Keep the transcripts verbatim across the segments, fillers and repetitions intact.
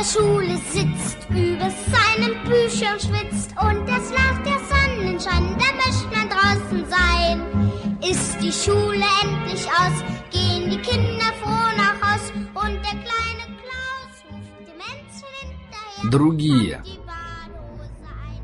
Schule sitzt, über seinen Büchern schwitzt und es lacht der Sonnenschein, da möchte man draußen sein. Ist die Schule endlich aus, gehen die Kinder froh nach Haus und der kleine Klaus ruft dem Menzel hinterher. Другие. Die Badehose ein.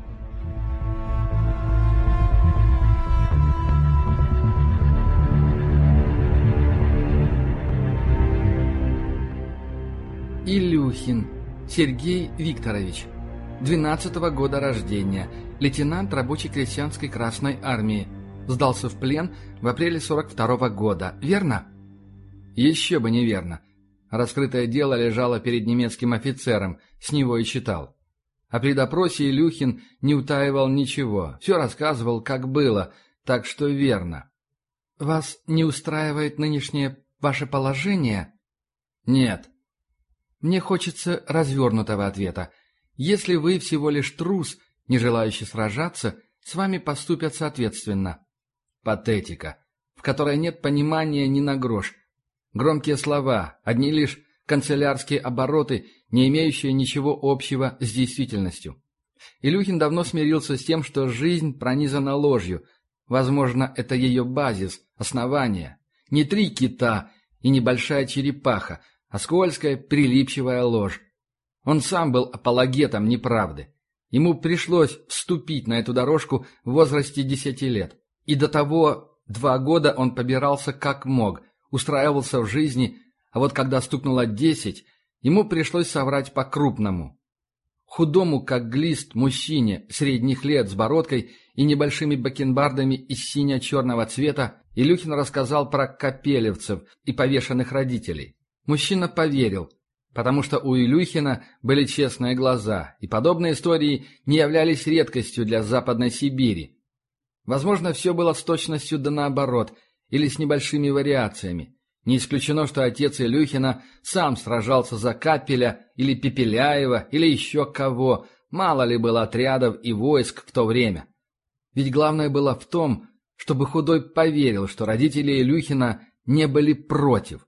Илюхин Сергей Викторович, двенадцатого года рождения, лейтенант рабоче-крестьянской Красной Армии, сдался в плен в апреле сорок второго года, верно? Еще бы неверно. Раскрытое дело лежало перед немецким офицером, с него и читал. А при допросе Илюхин не утаивал ничего, все рассказывал, как было, так что верно. Вас не устраивает нынешнее ваше положение? Нет. Мне хочется развернутого ответа. Если вы всего лишь трус, не желающий сражаться, с вами поступят соответственно. Патетика, в которой нет понимания ни на грош. Громкие слова, одни лишь канцелярские обороты, не имеющие ничего общего с действительностью. Илюхин давно смирился с тем, что жизнь пронизана ложью. Возможно, это ее базис, основание. Не три кита и небольшая черепаха, а скользкая, прилипчивая ложь. Он сам был апологетом неправды. Ему пришлось вступить на эту дорожку в возрасте десяти лет. И до того два года он побирался как мог, устраивался в жизни, а вот когда стукнуло десять, ему пришлось соврать по-крупному. Худому, как глист, мужчине средних лет с бородкой и небольшими бакенбардами из сине-черного цвета Илюхин рассказал про капелевцев и повешенных родителей. Мужчина поверил, потому что у Илюхина были честные глаза, и подобные истории не являлись редкостью для Западной Сибири. Возможно, все было с точностью да наоборот, или с небольшими вариациями. Не исключено, что отец Илюхина сам сражался за Капеля или Пепеляева или еще кого, мало ли было отрядов и войск в то время. Ведь главное было в том, чтобы Худой поверил, что родители Илюхина не были против.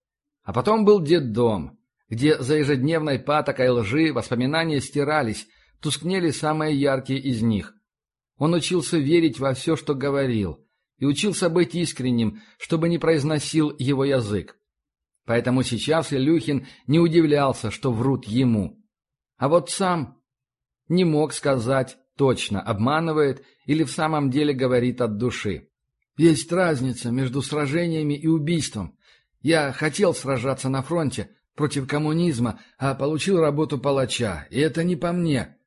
А потом был детдом, где за ежедневной патокой лжи воспоминания стирались, тускнели самые яркие из них. Он учился верить во все, что говорил, и учился быть искренним, чтобы не произносил его язык. Поэтому сейчас Илюхин не удивлялся, что врут ему. А вот сам не мог сказать точно, обманывает или в самом деле говорит от души. Есть разница между сражениями и убийством. Я хотел сражаться на фронте против коммунизма, а получил работу палача, и это не по мне.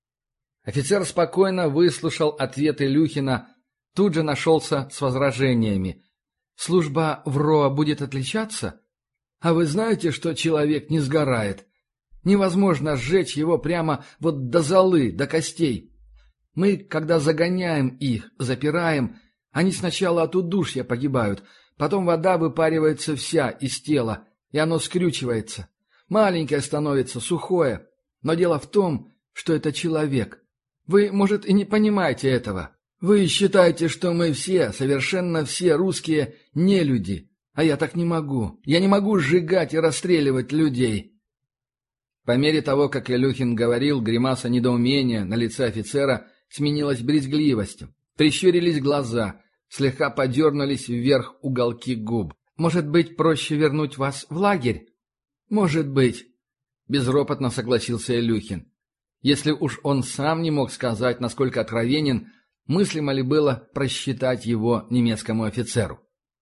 Офицер спокойно выслушал ответ Илюхина, тут же нашелся с возражениями. Служба в РОА будет отличаться? А вы знаете, что человек не сгорает? Невозможно сжечь его прямо вот до золы, до костей. Мы, когда загоняем их, запираем, они сначала от удушья погибают, потом вода выпаривается вся из тела, и оно скрючивается. Маленькое становится, сухое. Но дело в том, что это человек. Вы, может, и не понимаете этого. Вы считаете, что мы все, совершенно все русские, не люди. А я так не могу. Я не могу сжигать и расстреливать людей. По мере того, как Илюхин говорил, гримаса недоумения на лице офицера сменилась брезгливостью. Прищурились глаза, слегка подернулись вверх уголки губ. «Может быть, проще вернуть вас в лагерь?» «Может быть», — безропотно согласился Илюхин. Если уж он сам не мог сказать, насколько откровенен, мыслимо ли было просчитать его немецкому офицеру.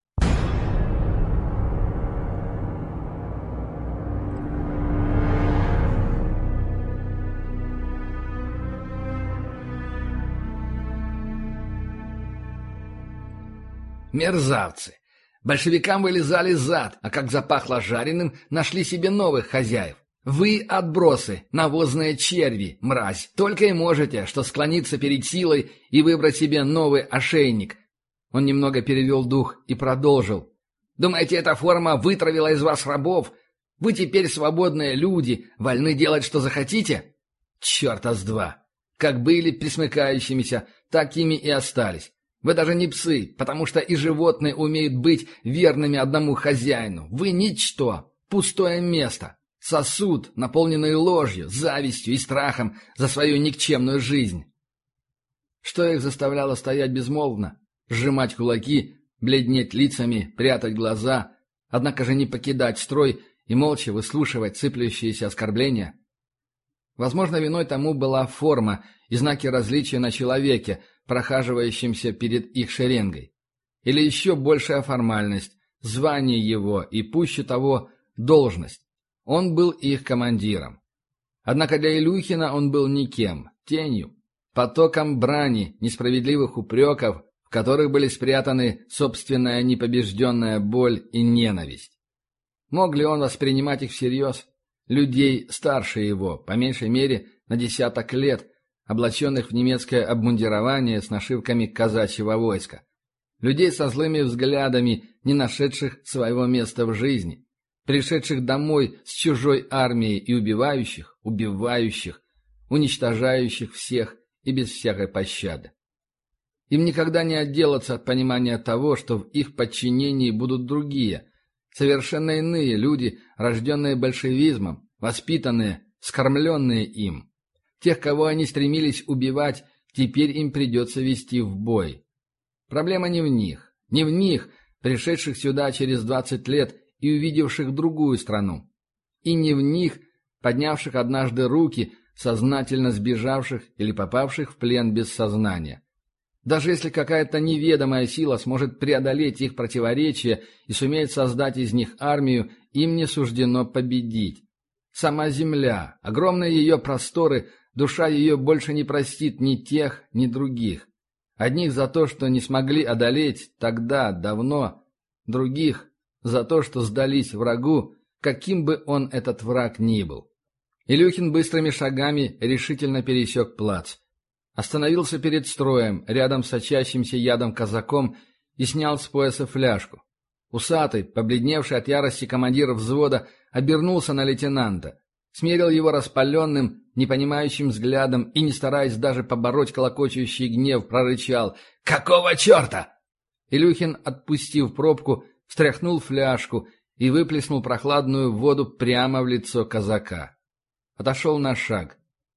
Мерзавцы! Большевикам вылезали зад, а как запахло жареным, нашли себе новых хозяев. Вы, отбросы, навозные черви, мразь, только и можете, что склониться перед силой и выбрать себе новый ошейник. Он немного перевел дух и продолжил. Думаете, эта форма вытравила из вас рабов? Вы теперь свободные люди, вольны делать, что захотите? Черта с два! Как были присмыкающимися, такими и остались. Вы даже не псы, потому что и животные умеют быть верными одному хозяину. Вы ничто, пустое место. Сосуд, наполненный ложью, завистью и страхом за свою никчемную жизнь. Что их заставляло стоять безмолвно, сжимать кулаки, бледнеть лицами, прятать глаза, однако же не покидать строй и молча выслушивать сыплющиеся оскорбления? Возможно, виной тому была форма и знаки различия на человеке, прохаживающемся перед их шеренгой. Или еще большая формальность, звание его и, пуще того, должность. Он был их командиром. Однако для Илюхина он был никем, тенью, потоком брани, несправедливых упреков, в которых были спрятаны собственная непобежденная боль и ненависть. Мог ли он воспринимать их всерьез? Людей старше его, по меньшей мере, на десяток лет, облаченных в немецкое обмундирование с нашивками казачьего войска. Людей со злыми взглядами, не нашедших своего места в жизни, пришедших домой с чужой армией и убивающих, убивающих, уничтожающих всех и без всякой пощады. Им никогда не отделаться от понимания того, что в их подчинении будут другие, совершенно иные люди, рожденные большевизмом, воспитанные, скормленные им. Тех, кого они стремились убивать, теперь им придется вести в бой. Проблема не в них, не в них, пришедших сюда через двадцать лет и увидевших другую страну. И не в них, поднявших однажды руки, сознательно сбежавших или попавших в плен без сознания. Даже если какая-то неведомая сила сможет преодолеть их противоречия и сумеет создать из них армию, им не суждено победить. Сама земля, огромные ее просторы, душа ее больше не простит ни тех, ни других. Одних за то, что не смогли одолеть тогда, давно, других за то, что сдались врагу, каким бы он этот враг ни был. Илюхин быстрыми шагами решительно пересек плац. Остановился перед строем, рядом с сочащимся ядом казаком, и снял с пояса фляжку. Усатый, побледневший от ярости командир взвода, обернулся на лейтенанта, смерил его распаленным, непонимающим взглядом и, не стараясь даже побороть клокочущий гнев, прорычал: «Какого черта?» Илюхин, отпустив пробку, встряхнул фляжку и выплеснул прохладную воду прямо в лицо казака. Отошел на шаг.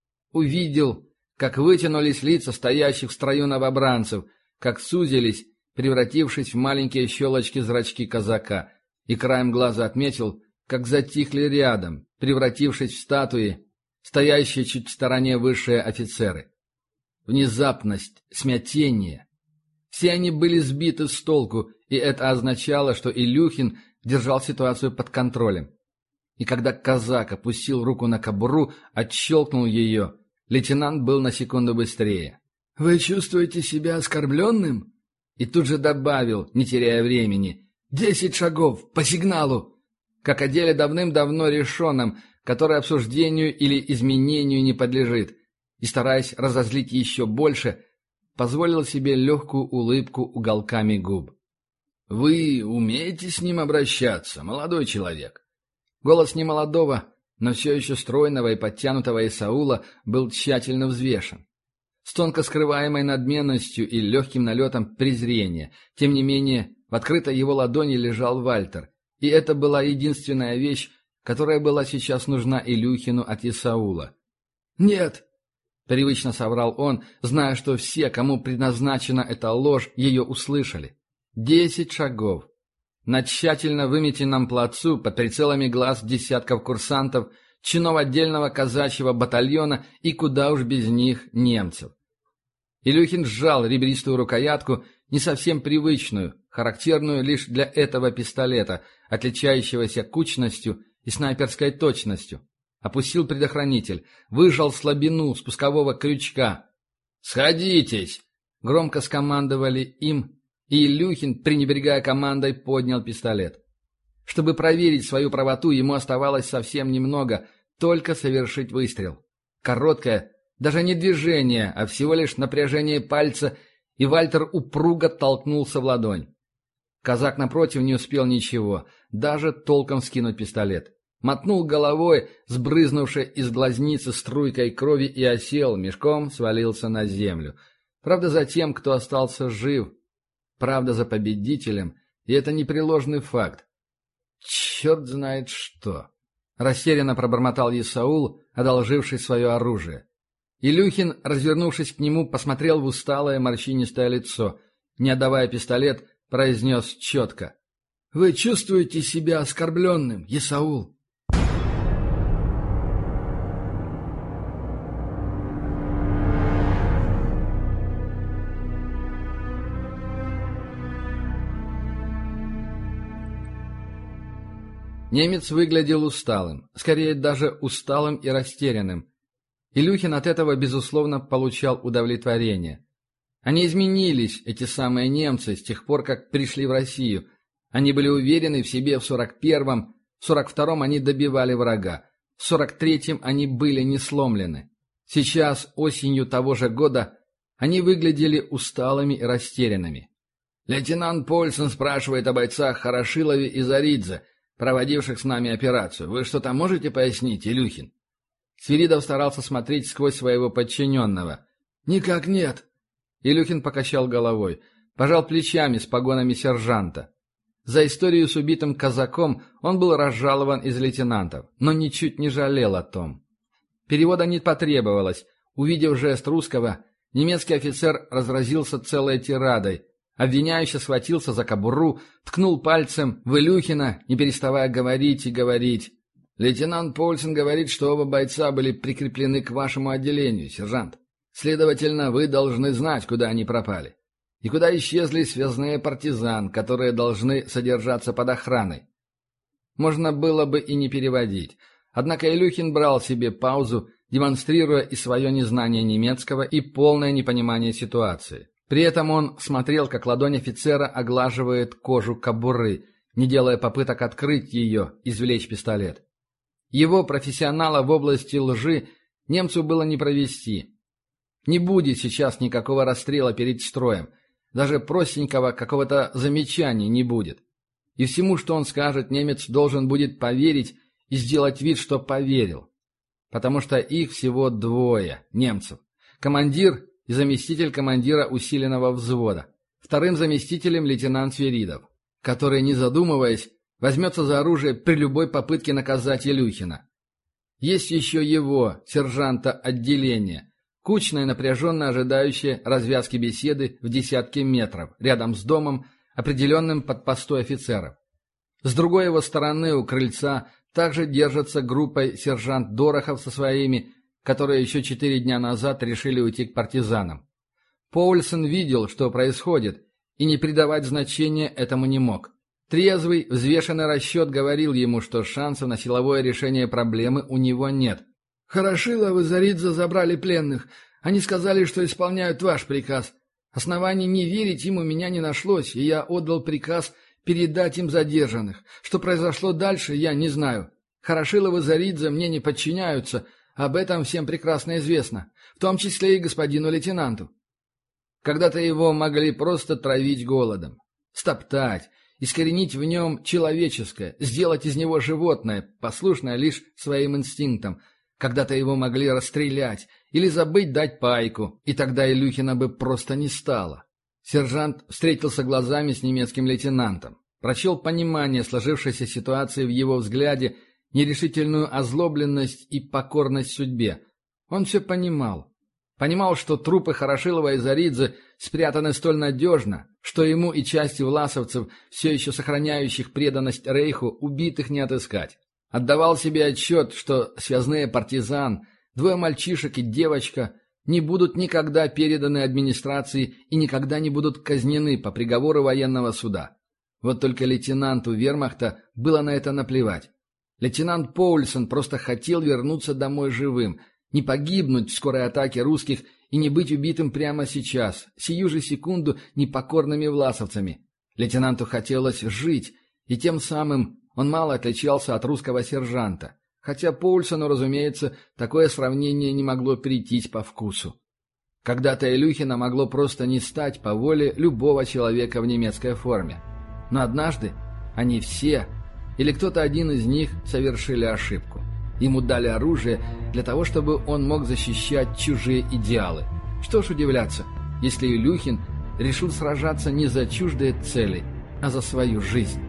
Увидел, как вытянулись лица стоящих в строю новобранцев, как сузились, превратившись в маленькие щелочки зрачки казака, и краем глаза отметил, как затихли рядом, превратившись в статуи, стоящие чуть в стороне высшие офицеры. Внезапность, смятение. Все они были сбиты с толку, и это означало, что Илюхин держал ситуацию под контролем. И когда казак опустил руку на кобуру, отщелкнул ее, лейтенант был на секунду быстрее. «Вы чувствуете себя оскорбленным?» И тут же добавил, не теряя времени: «Десять шагов, по сигналу!» Как о деле давным-давно решенном, которое обсуждению или изменению не подлежит, и, стараясь разозлить еще больше, позволил себе легкую улыбку уголками губ. «Вы умеете с ним обращаться, молодой человек?» Голос немолодого, но все еще стройного и подтянутого Исаула был тщательно взвешен. С тонко скрываемой надменностью и легким налетом презрения. Тем не менее, в открытой его ладони лежал Вальтер, и это была единственная вещь, которая была сейчас нужна Илюхину от Исаула. «Нет!» — привычно соврал он, зная, что все, кому предназначена эта ложь, ее услышали. Десять шагов. На тщательно выметенном плацу, под прицелами глаз десятков курсантов, чинов отдельного казачьего батальона и куда уж без них немцев. Илюхин сжал ребристую рукоятку, не совсем привычную, характерную лишь для этого пистолета, отличающегося кучностью и снайперской точностью. Опустил предохранитель, выжал слабину спускового крючка. «Сходитесь!» — громко скомандовали им, и Илюхин, пренебрегая командой, поднял пистолет. Чтобы проверить свою правоту, ему оставалось совсем немного, только совершить выстрел. Короткое, даже не движение, а всего лишь напряжение пальца, и Вальтер упруго толкнулся в ладонь. Казак напротив не успел ничего, даже толком скинуть пистолет. Мотнул головой, сбрызнувшей из глазницы струйкой крови, и осел, мешком свалился на землю. Правда, за тем, кто остался жив. Правда, за победителем, и это непреложный факт. Черт знает что. — растерянно пробормотал Исаул, одолживший свое оружие. Илюхин, развернувшись к нему, посмотрел в усталое морщинистое лицо. Не отдавая пистолет, произнес четко: «Вы чувствуете себя оскорбленным, Исаул?» Немец выглядел усталым, скорее даже усталым и растерянным. Илюхин от этого, безусловно, получал удовлетворение. Они изменились, эти самые немцы, с тех пор, как пришли в Россию. Они были уверены в себе в сорок первом, в сорок втором они добивали врага, в сорок третьем они были не сломлены. Сейчас, осенью того же года, они выглядели усталыми и растерянными. «Лейтенант Польсон спрашивает о бойцах Хорошилове и Заридзе, проводивших с нами операцию. Вы что-то можете пояснить, Илюхин?» Свиридов старался смотреть сквозь своего подчиненного. «Никак нет». Илюхин покачал головой, пожал плечами с погонами сержанта. За историю с убитым казаком он был разжалован из лейтенантов, но ничуть не жалел о том. Перевода не потребовалось. Увидев жест русского, немецкий офицер разразился целой тирадой. Обвиняющий схватился за кобуру, ткнул пальцем в Илюхина, не переставая говорить и говорить. «Лейтенант Польсон говорит, что оба бойца были прикреплены к вашему отделению, сержант. Следовательно, вы должны знать, куда они пропали. И куда исчезли связные партизан, которые должны содержаться под охраной». Можно было бы и не переводить. Однако Илюхин брал себе паузу, демонстрируя и свое незнание немецкого, и полное непонимание ситуации. При этом он смотрел, как ладонь офицера оглаживает кожу кобуры, не делая попыток открыть ее, извлечь пистолет. Его, профессионала в области лжи, немцу было не провести. Не будет сейчас никакого расстрела перед строем. Даже простенького какого-то замечания не будет. И всему, что он скажет, немец должен будет поверить и сделать вид, что поверил. Потому что их всего двое, немцев. Командир и заместитель командира усиленного взвода. Вторым заместителем лейтенант Свиридов, который, не задумываясь, возьмется за оружие при любой попытке наказать Илюхина. Есть еще его, сержанта отделения, кучное, напряженно ожидающее развязки беседы в десятки метров, рядом с домом, определенным под постой офицеров. С другой его стороны, у крыльца, также держится группой сержант Дорохов со своими, которые еще четыре дня назад решили уйти к партизанам. Поульсон видел, что происходит, и не придавать значения этому не мог. Трезвый, взвешенный расчет говорил ему, что шансов на силовое решение проблемы у него нет. «Хорошилов и Заридзе забрали пленных. Они сказали, что исполняют ваш приказ. Оснований не верить им у меня не нашлось, и я отдал приказ передать им задержанных. Что произошло дальше, я не знаю. Хорошилов и Заридзе мне не подчиняются. Об этом всем прекрасно известно, в том числе и господину лейтенанту. Когда-то его могли просто травить голодом, стоптать, искоренить в нем человеческое, сделать из него животное, послушное лишь своим инстинктам. Когда-то его могли расстрелять или забыть дать пайку, и тогда Илюхина бы просто не стало. Сержант встретился глазами с немецким лейтенантом, прочел понимание сложившейся ситуации в его взгляде, нерешительную озлобленность и покорность судьбе. Он все понимал. Понимал, что трупы Хорошилова и Заридзе спрятаны столь надежно, что ему и части власовцев, все еще сохраняющих преданность Рейху, убитых не отыскать. Отдавал себе отчет, что связные партизан, двое мальчишек и девочка не будут никогда переданы администрации и никогда не будут казнены по приговору военного суда. Вот только лейтенанту вермахта было на это наплевать. Лейтенант Поульсон просто хотел вернуться домой живым, не погибнуть в скорой атаке русских и не быть убитым прямо сейчас, сию же секунду непокорными власовцами. Лейтенанту хотелось жить, и тем самым он мало отличался от русского сержанта, хотя Поульсону, разумеется, такое сравнение не могло прийтись по вкусу. Когда-то Илюхина могло просто не стать по воле любого человека в немецкой форме. Но однажды они все, или кто-то один из них, совершили ошибку. Ему дали оружие для того, чтобы он мог защищать чужие идеалы. Что ж удивляться, если Илюхин решил сражаться не за чуждые цели, а за свою жизнь.